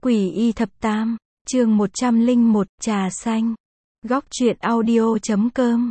Quỷ y thập tam, chương 101, trà xanh. Góc truyện audio.com.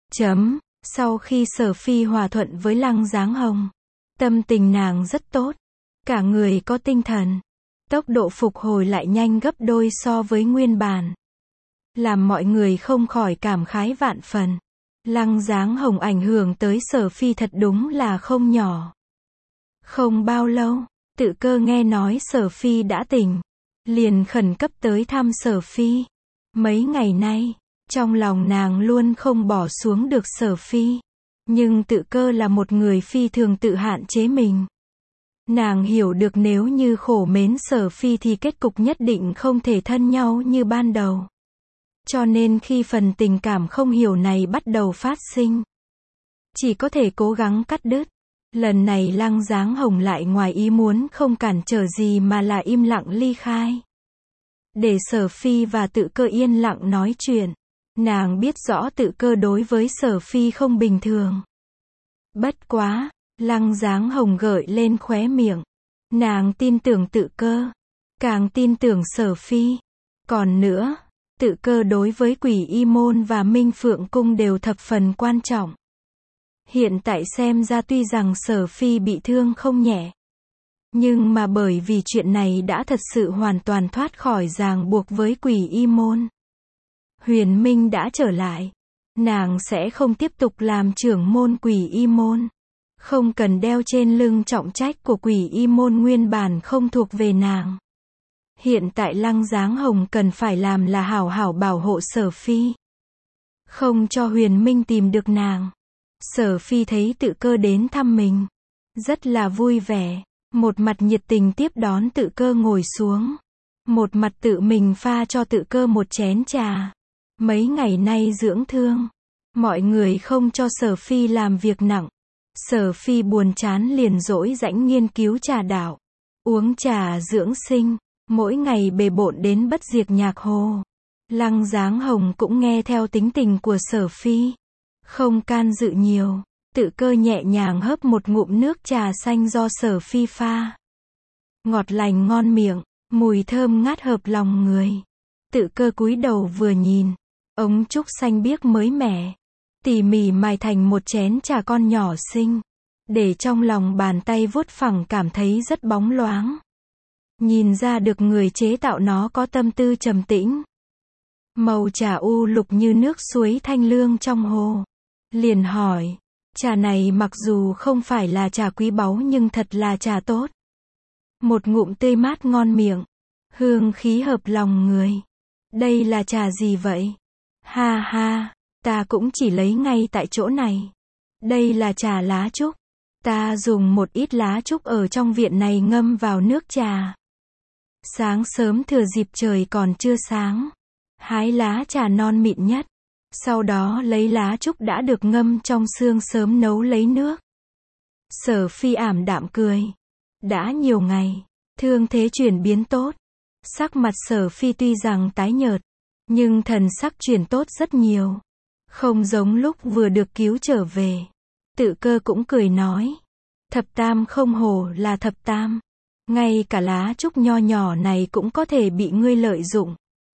Sau khi Sở Phi hòa thuận với Lăng Dáng Hồng, tâm tình nàng rất tốt, cả người có tinh thần, tốc độ phục hồi lại nhanh gấp đôi so với nguyên bản, làm mọi người không khỏi cảm khái vạn phần. Lăng Dáng Hồng ảnh hưởng tới Sở Phi thật đúng là không nhỏ. Không bao lâu, Tự Cơ nghe nói Sở Phi đã tỉnh, liền khẩn cấp tới thăm Sở Phi. Mấy ngày nay, trong lòng nàng luôn không bỏ xuống được Sở Phi. Nhưng Tự Cơ là một người phi thường tự hạn chế mình. Nàng hiểu được nếu như khổ mến Sở Phi thì kết cục nhất định không thể thân nhau như ban đầu. Cho nên khi phần tình cảm không hiểu này bắt đầu phát sinh, chỉ có thể cố gắng cắt đứt. Lần này Lăng Dáng Hồng lại ngoài ý muốn không cản trở gì mà là im lặng ly khai. Để Sở Phi và Tự Cơ yên lặng nói chuyện. Nàng biết rõ Tự Cơ đối với Sở Phi không bình thường. Bất quá, Lăng Dáng Hồng gợi lên khóe miệng. Nàng tin tưởng Tự Cơ, càng tin tưởng Sở Phi. Còn nữa, Tự Cơ đối với Quỷ Y Môn và Minh Phượng Cung đều thập phần quan trọng. Hiện tại xem ra tuy rằng Sở Phi bị thương không nhẹ, nhưng mà bởi vì chuyện này đã thật sự hoàn toàn thoát khỏi ràng buộc với Quỷ Y Môn. Huyền Minh đã trở lại, nàng sẽ không tiếp tục làm trưởng môn Quỷ Y Môn. Không cần đeo trên lưng trọng trách của Quỷ Y Môn nguyên bản không thuộc về nàng. Hiện tại Lăng Dáng Hồng cần phải làm là hảo hảo bảo hộ Sở Phi, không cho Huyền Minh tìm được nàng. Sở Phi thấy Tự Cơ đến thăm mình, rất là vui vẻ, một mặt nhiệt tình tiếp đón Tự Cơ ngồi xuống, một mặt tự mình pha cho Tự Cơ một chén trà. Mấy ngày nay dưỡng thương, mọi người không cho Sở Phi làm việc nặng. Sở Phi buồn chán liền rỗi rãnh nghiên cứu trà đạo, uống trà dưỡng sinh, mỗi ngày bề bộn đến bất diệt nhạc hồ. Lăng Dáng Hồng cũng nghe theo tính tình của Sở Phi, không can dự nhiều. Tự Cơ nhẹ nhàng hớp một ngụm nước trà xanh do Sở Phi pha. Ngọt lành ngon miệng, mùi thơm ngát hợp lòng người. Tự Cơ cúi đầu vừa nhìn, ống trúc xanh biếc mới mẻ, tỉ mỉ mài thành một chén trà con nhỏ xinh, để trong lòng bàn tay vuốt phẳng cảm thấy rất bóng loáng. Nhìn ra được người chế tạo nó có tâm tư trầm tĩnh. Màu trà u lục như nước suối thanh lương trong hồ. Liền hỏi, trà này mặc dù không phải là trà quý báu nhưng thật là trà tốt. Một ngụm tươi mát ngon miệng, hương khí hợp lòng người. Đây là trà gì vậy? Ha ha, ta cũng chỉ lấy ngay tại chỗ này. Đây là trà lá trúc. Ta dùng một ít lá trúc ở trong viện này ngâm vào nước trà. Sáng sớm thừa dịp trời còn chưa sáng, hái lá trà non mịn nhất. Sau đó lấy lá trúc đã được ngâm trong sương sớm nấu lấy nước. Sở Phi ảm đạm cười. Đã nhiều ngày, thương thế chuyển biến tốt. Sắc mặt Sở Phi tuy rằng tái nhợt, nhưng thần sắc chuyển tốt rất nhiều. Không giống lúc vừa được cứu trở về. Tự Cơ cũng cười nói. Thập tam không hổ là thập tam. Ngay cả lá trúc nho nhỏ này cũng có thể bị ngươi lợi dụng.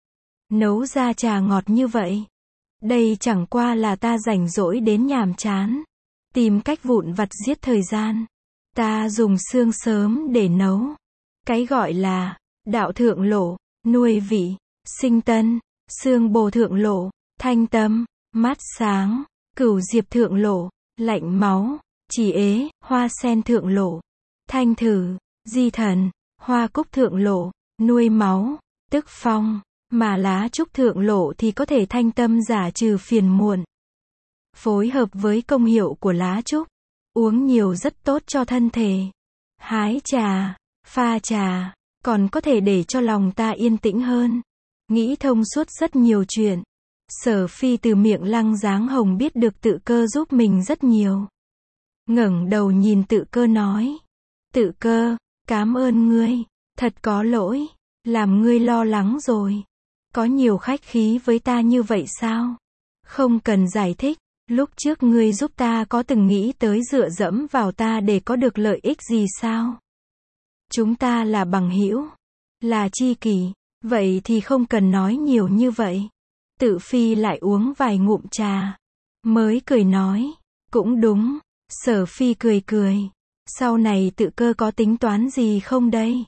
Nấu ra trà ngọt như vậy. Đây chẳng qua là ta rảnh rỗi đến nhàm chán, tìm cách vụn vặt giết thời gian. Ta dùng xương sớm để nấu. Cái gọi là đạo thượng lộ, nuôi vị, sinh tân, xương bồ thượng lộ, thanh tâm, mát sáng, cửu diệp thượng lộ, lạnh máu, chỉ ế, hoa sen thượng lộ, thanh thử, di thần, hoa cúc thượng lộ, nuôi máu, tức phong. Mà lá trúc thượng lộ thì có thể thanh tâm giả trừ phiền muộn. Phối hợp với công hiệu của lá trúc, uống nhiều rất tốt cho thân thể. Hái trà, pha trà, còn có thể để cho lòng ta yên tĩnh hơn. Nghĩ thông suốt rất nhiều chuyện. Sở Phi từ miệng Lăng Dáng Hồng biết được Tự Cơ giúp mình rất nhiều. Ngẩng đầu nhìn Tự Cơ nói. Tự Cơ, cảm ơn ngươi, thật có lỗi, làm ngươi lo lắng rồi. Có nhiều khách khí với ta như vậy sao? Không cần giải thích, lúc trước ngươi giúp ta có từng nghĩ tới dựa dẫm vào ta để có được lợi ích gì sao? Chúng ta là bằng hữu. Là chi kỷ, vậy thì không cần nói nhiều như vậy. Tự Phi lại uống vài ngụm trà, mới cười nói, cũng đúng. Sở Phi cười cười, sau này Tự Cơ có tính toán gì không đây?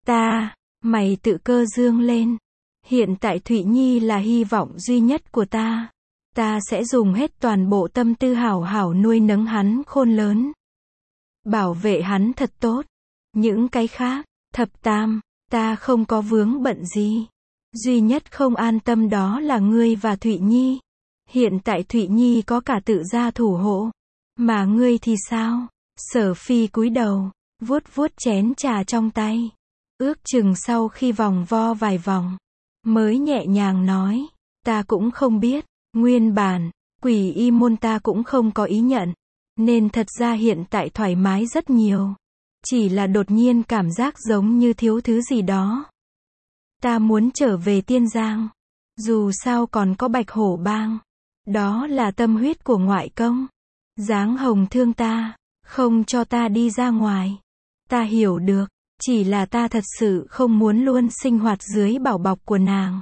Mày Tự Cơ dương lên. Hiện tại Thụy Nhi là hy vọng duy nhất của ta. Ta sẽ dùng hết toàn bộ tâm tư hảo hảo nuôi nấng hắn khôn lớn. Bảo vệ hắn thật tốt. Những cái khác, Thập Tam, ta không có vướng bận gì. Duy nhất không an tâm đó là ngươi và Thụy Nhi. Hiện tại Thụy Nhi có cả Tự gia thủ hộ. Mà ngươi thì sao? Sở Phi cúi đầu, vuốt vuốt chén trà trong tay. Ước chừng sau khi vòng vo vài vòng, mới nhẹ nhàng nói, ta cũng không biết. Nguyên bản, Quỷ Y môn ta cũng không có ý nhận. Nên thật ra hiện tại thoải mái rất nhiều. Chỉ là đột nhiên cảm giác giống như thiếu thứ gì đó. Ta muốn trở về Tiên Giang. Dù sao còn có Bạch Hổ Bang. Đó là tâm huyết của ngoại công. Giáng Hồng thương ta, không cho ta đi ra ngoài. Ta hiểu được, chỉ là ta thật sự không muốn luôn sinh hoạt dưới bảo bọc của nàng.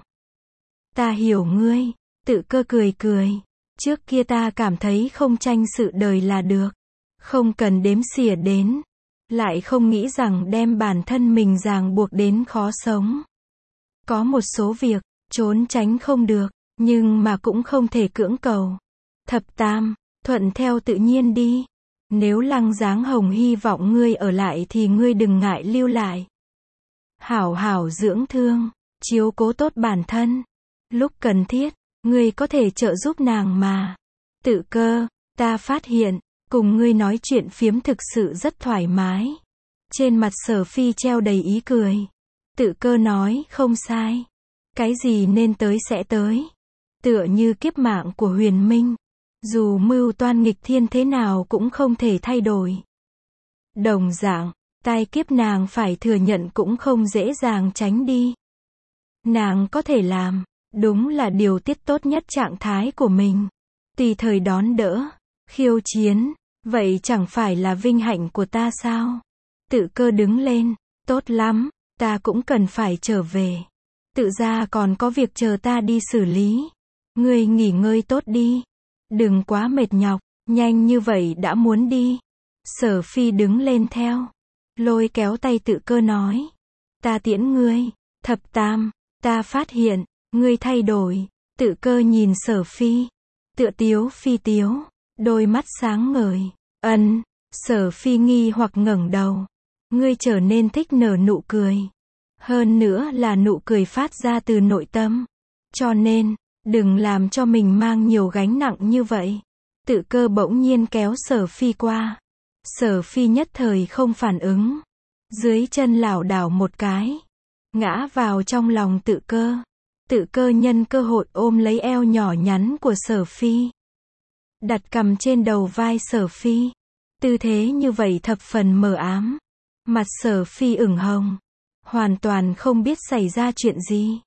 Ta hiểu ngươi. Tự Cơ cười cười. Trước kia ta cảm thấy không tranh sự đời là được. Không cần đếm xỉa đến. Lại không nghĩ rằng đem bản thân mình ràng buộc đến khó sống. Có một số việc, trốn tránh không được, nhưng mà cũng không thể cưỡng cầu. Thập Tam, thuận theo tự nhiên đi. Nếu Lăng Giáng Hồng hy vọng ngươi ở lại thì ngươi đừng ngại lưu lại. Hảo hảo dưỡng thương, chiếu cố tốt bản thân. Lúc cần thiết, ngươi có thể trợ giúp nàng mà. Tự Cơ, ta phát hiện, cùng ngươi nói chuyện phiếm thực sự rất thoải mái. Trên mặt Sở Phi treo đầy ý cười. Tự Cơ nói, không sai. Cái gì nên tới sẽ tới. Tựa như kiếp mạng của Huyền Minh. Dù mưu toan nghịch thiên thế nào cũng không thể thay đổi. Đồng dạng, tai kiếp nàng phải thừa nhận cũng không dễ dàng tránh đi. Nàng có thể làm, đúng là điều tiết tốt nhất trạng thái của mình. Tùy thời đón đỡ, khiêu chiến, vậy chẳng phải là vinh hạnh của ta sao? Tự Cơ đứng lên, tốt lắm, ta cũng cần phải trở về. Tự gia còn có việc chờ ta đi xử lý. Ngươi nghỉ ngơi tốt đi. Đừng quá mệt nhọc, nhanh như vậy đã muốn đi. Sở Phi đứng lên theo. Lôi kéo tay Tự Cơ nói. Ta tiễn ngươi. Thập Tam, ta phát hiện, ngươi thay đổi. Tự Cơ nhìn Sở Phi. Tựa tiếu phi tiếu. Đôi mắt sáng ngời. Sở Phi nghi hoặc ngẩng đầu. Ngươi trở nên thích nở nụ cười. Hơn nữa là nụ cười phát ra từ nội tâm. Cho nên, đừng làm cho mình mang nhiều gánh nặng như vậy. Tự Cơ bỗng nhiên kéo Sở Phi qua. Sở Phi nhất thời không phản ứng. Dưới chân lảo đảo một cái. Ngã vào trong lòng Tự Cơ. Tự Cơ nhân cơ hội ôm lấy eo nhỏ nhắn của Sở Phi. Đặt cằm trên đầu vai Sở Phi. Tư thế như vậy thập phần mờ ám. Mặt Sở Phi ửng hồng. Hoàn toàn không biết xảy ra chuyện gì.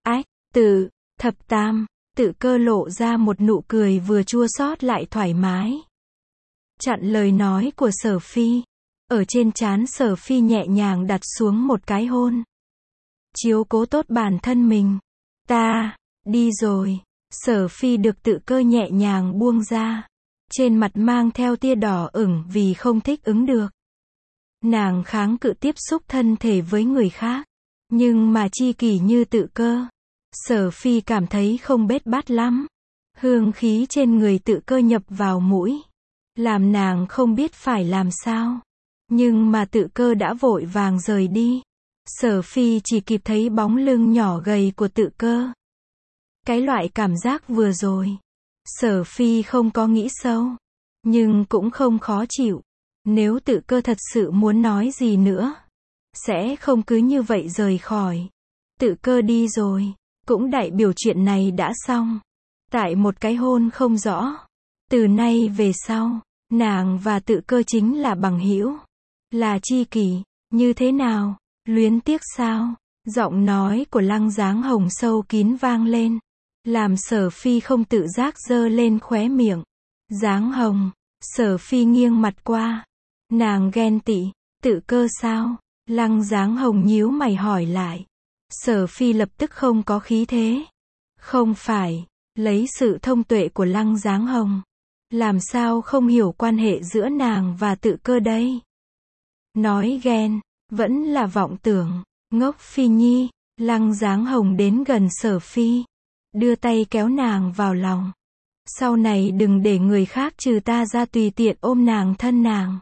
Thập Tam, Tự Cơ lộ ra một nụ cười vừa chua xót lại thoải mái. Chặn lời nói của Sở Phi. Ở trên trán Sở Phi nhẹ nhàng đặt xuống một cái hôn. Chiếu cố tốt bản thân mình. Ta, đi rồi. Sở Phi được Tự Cơ nhẹ nhàng buông ra. Trên mặt mang theo tia đỏ ửng vì không thích ứng được. Nàng kháng cự tiếp xúc thân thể với người khác. Nhưng mà chi kỷ như Tự Cơ. Sở Phi cảm thấy không bết bát lắm. Hương khí trên người Tự Cơ nhập vào mũi. Làm nàng không biết phải làm sao. Nhưng mà Tự Cơ đã vội vàng rời đi. Sở Phi chỉ kịp thấy bóng lưng nhỏ gầy của Tự Cơ. Cái loại cảm giác vừa rồi. Sở Phi không có nghĩ sâu. Nhưng cũng không khó chịu. Nếu Tự Cơ thật sự muốn nói gì nữa. Sẽ không cứ như vậy rời khỏi. Tự Cơ đi rồi. Cũng đại biểu chuyện này đã xong. Tại một cái hôn không rõ. Từ nay về sau, nàng và Tự Cơ chính là bằng hữu. Là chi kỷ, như thế nào? Luyến tiếc sao? Giọng nói của Lăng Giáng Hồng sâu kín vang lên. Làm Sở Phi không tự giác giơ lên khóe miệng. Giáng Hồng, Sở Phi nghiêng mặt qua. Nàng ghen tị, Tự Cơ sao? Lăng Giáng Hồng nhíu mày hỏi lại. Sở Phi lập tức không có khí thế. Không phải, lấy sự thông tuệ của Lăng Dáng Hồng, làm sao không hiểu quan hệ giữa nàng và Tự Cơ đây? Nói ghen, vẫn là vọng tưởng, ngốc Phi Nhi. Lăng Dáng Hồng đến gần Sở Phi, đưa tay kéo nàng vào lòng. Sau này đừng để người khác trừ ta ra tùy tiện ôm nàng thân nàng.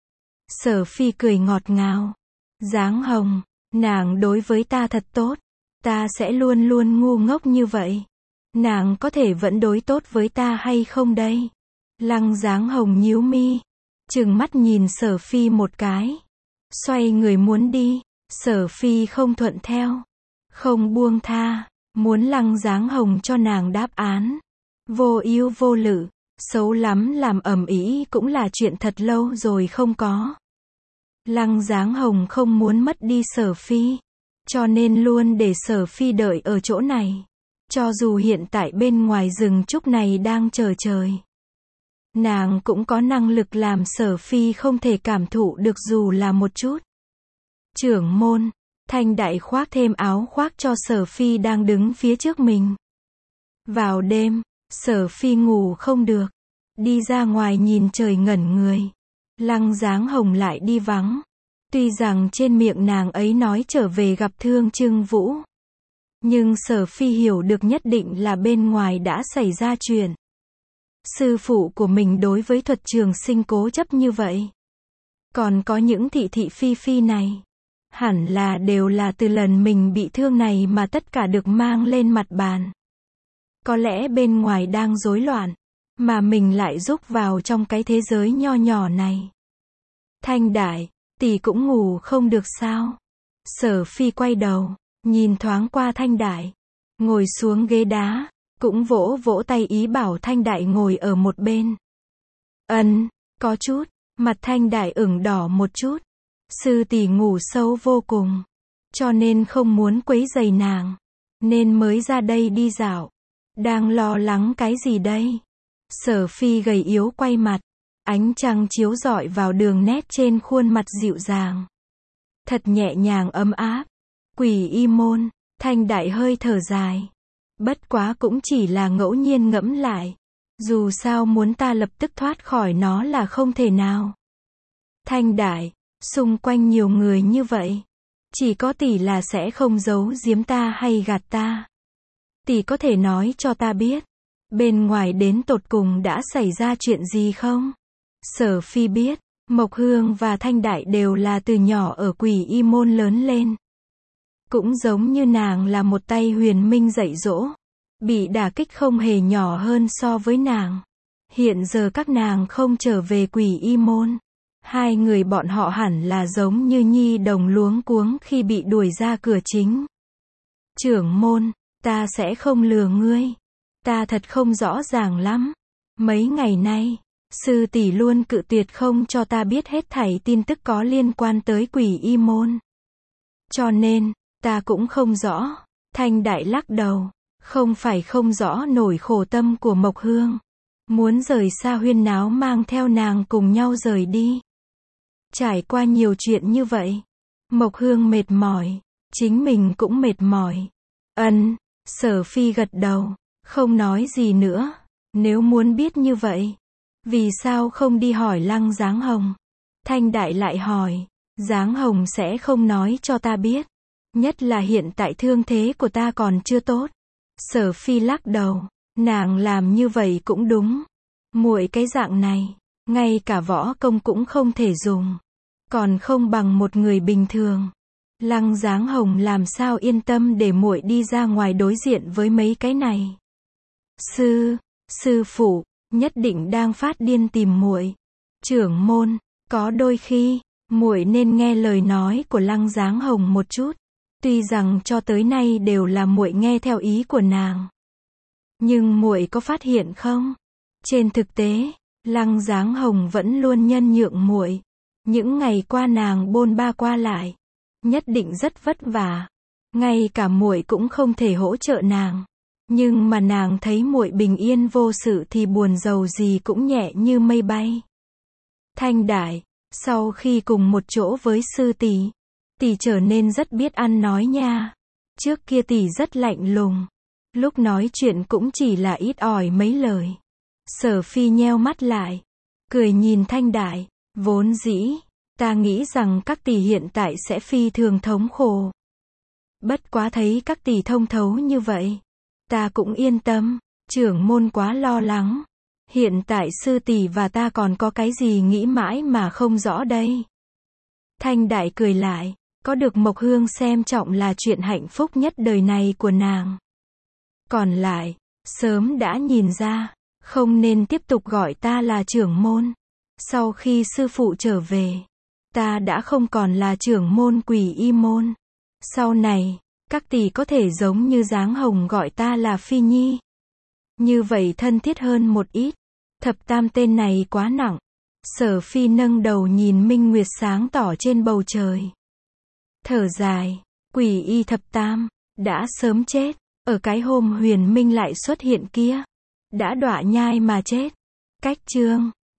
Sở Phi cười ngọt ngào. Dáng Hồng, nàng đối với ta thật tốt. Ta sẽ luôn luôn ngu ngốc như vậy. Nàng có thể vẫn đối tốt với ta hay không đây? Lăng Dáng Hồng nhíu mi, trừng mắt nhìn Sở Phi một cái. Xoay người muốn đi. Sở Phi không thuận theo, không buông tha, muốn Lăng Dáng Hồng cho nàng đáp án. Vô ưu vô lự, xấu lắm, làm ầm ĩ cũng là chuyện thật lâu rồi không có. Lăng Dáng Hồng không muốn mất đi Sở Phi, cho nên luôn để Sở Phi đợi ở chỗ này. Cho dù hiện tại bên ngoài rừng trúc này đang chờ trời, nàng cũng có năng lực làm Sở Phi không thể cảm thụ được dù là một chút. Trưởng môn, Thanh Đại khoác thêm áo khoác cho Sở Phi đang đứng phía trước mình. Vào đêm, Sở Phi ngủ không được, đi ra ngoài nhìn trời ngẩn người. Lăng Dáng Hồng lại đi vắng. Tuy rằng trên miệng nàng ấy nói trở về gặp Thương Trưng Vũ, nhưng Sở Phi hiểu được nhất định là bên ngoài đã xảy ra chuyện. Sư phụ của mình đối với thuật trường sinh cố chấp như vậy. Còn có những thị thị phi phi này, hẳn là đều là từ lần mình bị thương này mà tất cả được mang lên mặt bàn. Có lẽ bên ngoài đang rối loạn, mà mình lại rúc vào trong cái thế giới nho nhỏ này. Thanh Đại, tỷ cũng ngủ không được sao? Sở Phi quay đầu, nhìn thoáng qua Thanh Đại, ngồi xuống ghế đá, cũng vỗ vỗ tay ý bảo Thanh Đại ngồi ở một bên. Có chút, mặt Thanh Đại ửng đỏ một chút. Sư tỷ ngủ sâu vô cùng, cho nên không muốn quấy rầy nàng, nên mới ra đây đi dạo. Đang lo lắng cái gì đây? Sở Phi gầy yếu quay mặt, ánh trăng chiếu rọi vào đường nét trên khuôn mặt dịu dàng. Thật nhẹ nhàng ấm áp. Quỷ Y Môn, Thanh Đại hơi thở dài. Bất quá cũng chỉ là ngẫu nhiên ngẫm lại. Dù sao muốn ta lập tức thoát khỏi nó là không thể nào. Thanh Đại, xung quanh nhiều người như vậy, chỉ có tỷ là sẽ không giấu giếm ta hay gạt ta. Tỷ có thể nói cho ta biết, bên ngoài đến tột cùng đã xảy ra chuyện gì không? Sở Phi biết, Mộc Hương và Thanh Đại đều là từ nhỏ ở Quỷ Y Môn lớn lên. Cũng giống như nàng là một tay huyền minh dạy dỗ, bị đả kích không hề nhỏ hơn so với nàng. Hiện giờ các nàng không trở về Quỷ Y Môn. Hai người bọn họ hẳn là giống như nhi đồng luống cuống khi bị đuổi ra cửa chính. Trưởng môn, ta sẽ không lừa ngươi. Ta thật không rõ ràng lắm. Mấy ngày nay, sư tỷ luôn cự tuyệt không cho ta biết hết thảy tin tức có liên quan tới Quỷ Y Môn. Cho nên, ta cũng không rõ. Thanh Đại lắc đầu, không phải không rõ nổi khổ tâm của Mộc Hương. Muốn rời xa huyên náo mang theo nàng cùng nhau rời đi. Trải qua nhiều chuyện như vậy, Mộc Hương mệt mỏi, chính mình cũng mệt mỏi. Sở Phi gật đầu, không nói gì nữa. Nếu muốn biết như vậy, vì sao không đi hỏi Lăng Dáng Hồng? Thanh Đại lại hỏi, Dáng Hồng sẽ không nói cho ta biết. Nhất là hiện tại thương thế của ta còn chưa tốt. Sở Phi lắc đầu, nàng làm như vậy cũng đúng. Muội cái dạng này, ngay cả võ công cũng không thể dùng, còn không bằng một người bình thường. Lăng Dáng Hồng làm sao yên tâm để muội đi ra ngoài đối diện với mấy cái này. Sư phụ, nhất định đang phát điên tìm muội. Trưởng môn, có đôi khi, muội nên nghe lời nói của Lăng Dáng Hồng một chút. Tuy rằng cho tới nay đều là muội nghe theo ý của nàng. Nhưng muội có phát hiện không? Trên thực tế, Lăng Dáng Hồng vẫn luôn nhân nhượng muội. Những ngày qua nàng bôn ba qua lại, nhất định rất vất vả. Ngay cả muội cũng không thể hỗ trợ nàng. Nhưng mà nàng thấy muội bình yên vô sự thì buồn rầu gì cũng nhẹ như mây bay. Thanh Đại, sau khi cùng một chỗ với sư tỷ, tỷ trở nên rất biết ăn nói nha. Trước kia tỷ rất lạnh lùng. Lúc nói chuyện cũng chỉ là ít ỏi mấy lời. Sở Phi nheo mắt lại. Cười nhìn Thanh Đại. Vốn dĩ, ta nghĩ rằng các tỷ hiện tại sẽ phi thường thống khổ. Bất quá thấy các tỷ thông thấu như vậy. Ta cũng yên tâm. Trưởng môn quá lo lắng. Hiện tại sư tỷ và ta còn có cái gì nghĩ mãi mà không rõ đây. Thanh Đại cười lại. Có được Mộc Hương xem trọng là chuyện hạnh phúc nhất đời này của nàng. Còn lại, sớm đã nhìn ra, không nên tiếp tục gọi ta là trưởng môn. Sau khi sư phụ trở về, ta đã không còn là trưởng môn Quỷ Y môn. Sau này, các tỷ có thể giống như Giáng Hồng gọi ta là Phi Nhi. Như vậy thân thiết hơn một ít. Thập Tam tên này quá nặng. Sở Phi nâng đầu nhìn minh nguyệt sáng tỏ trên bầu trời. Thở dài, Quỷ Y Thập Tam, đã sớm chết. Ở cái hôm Huyền Minh lại xuất hiện kia. Đã đọa nhai mà chết. Cách chương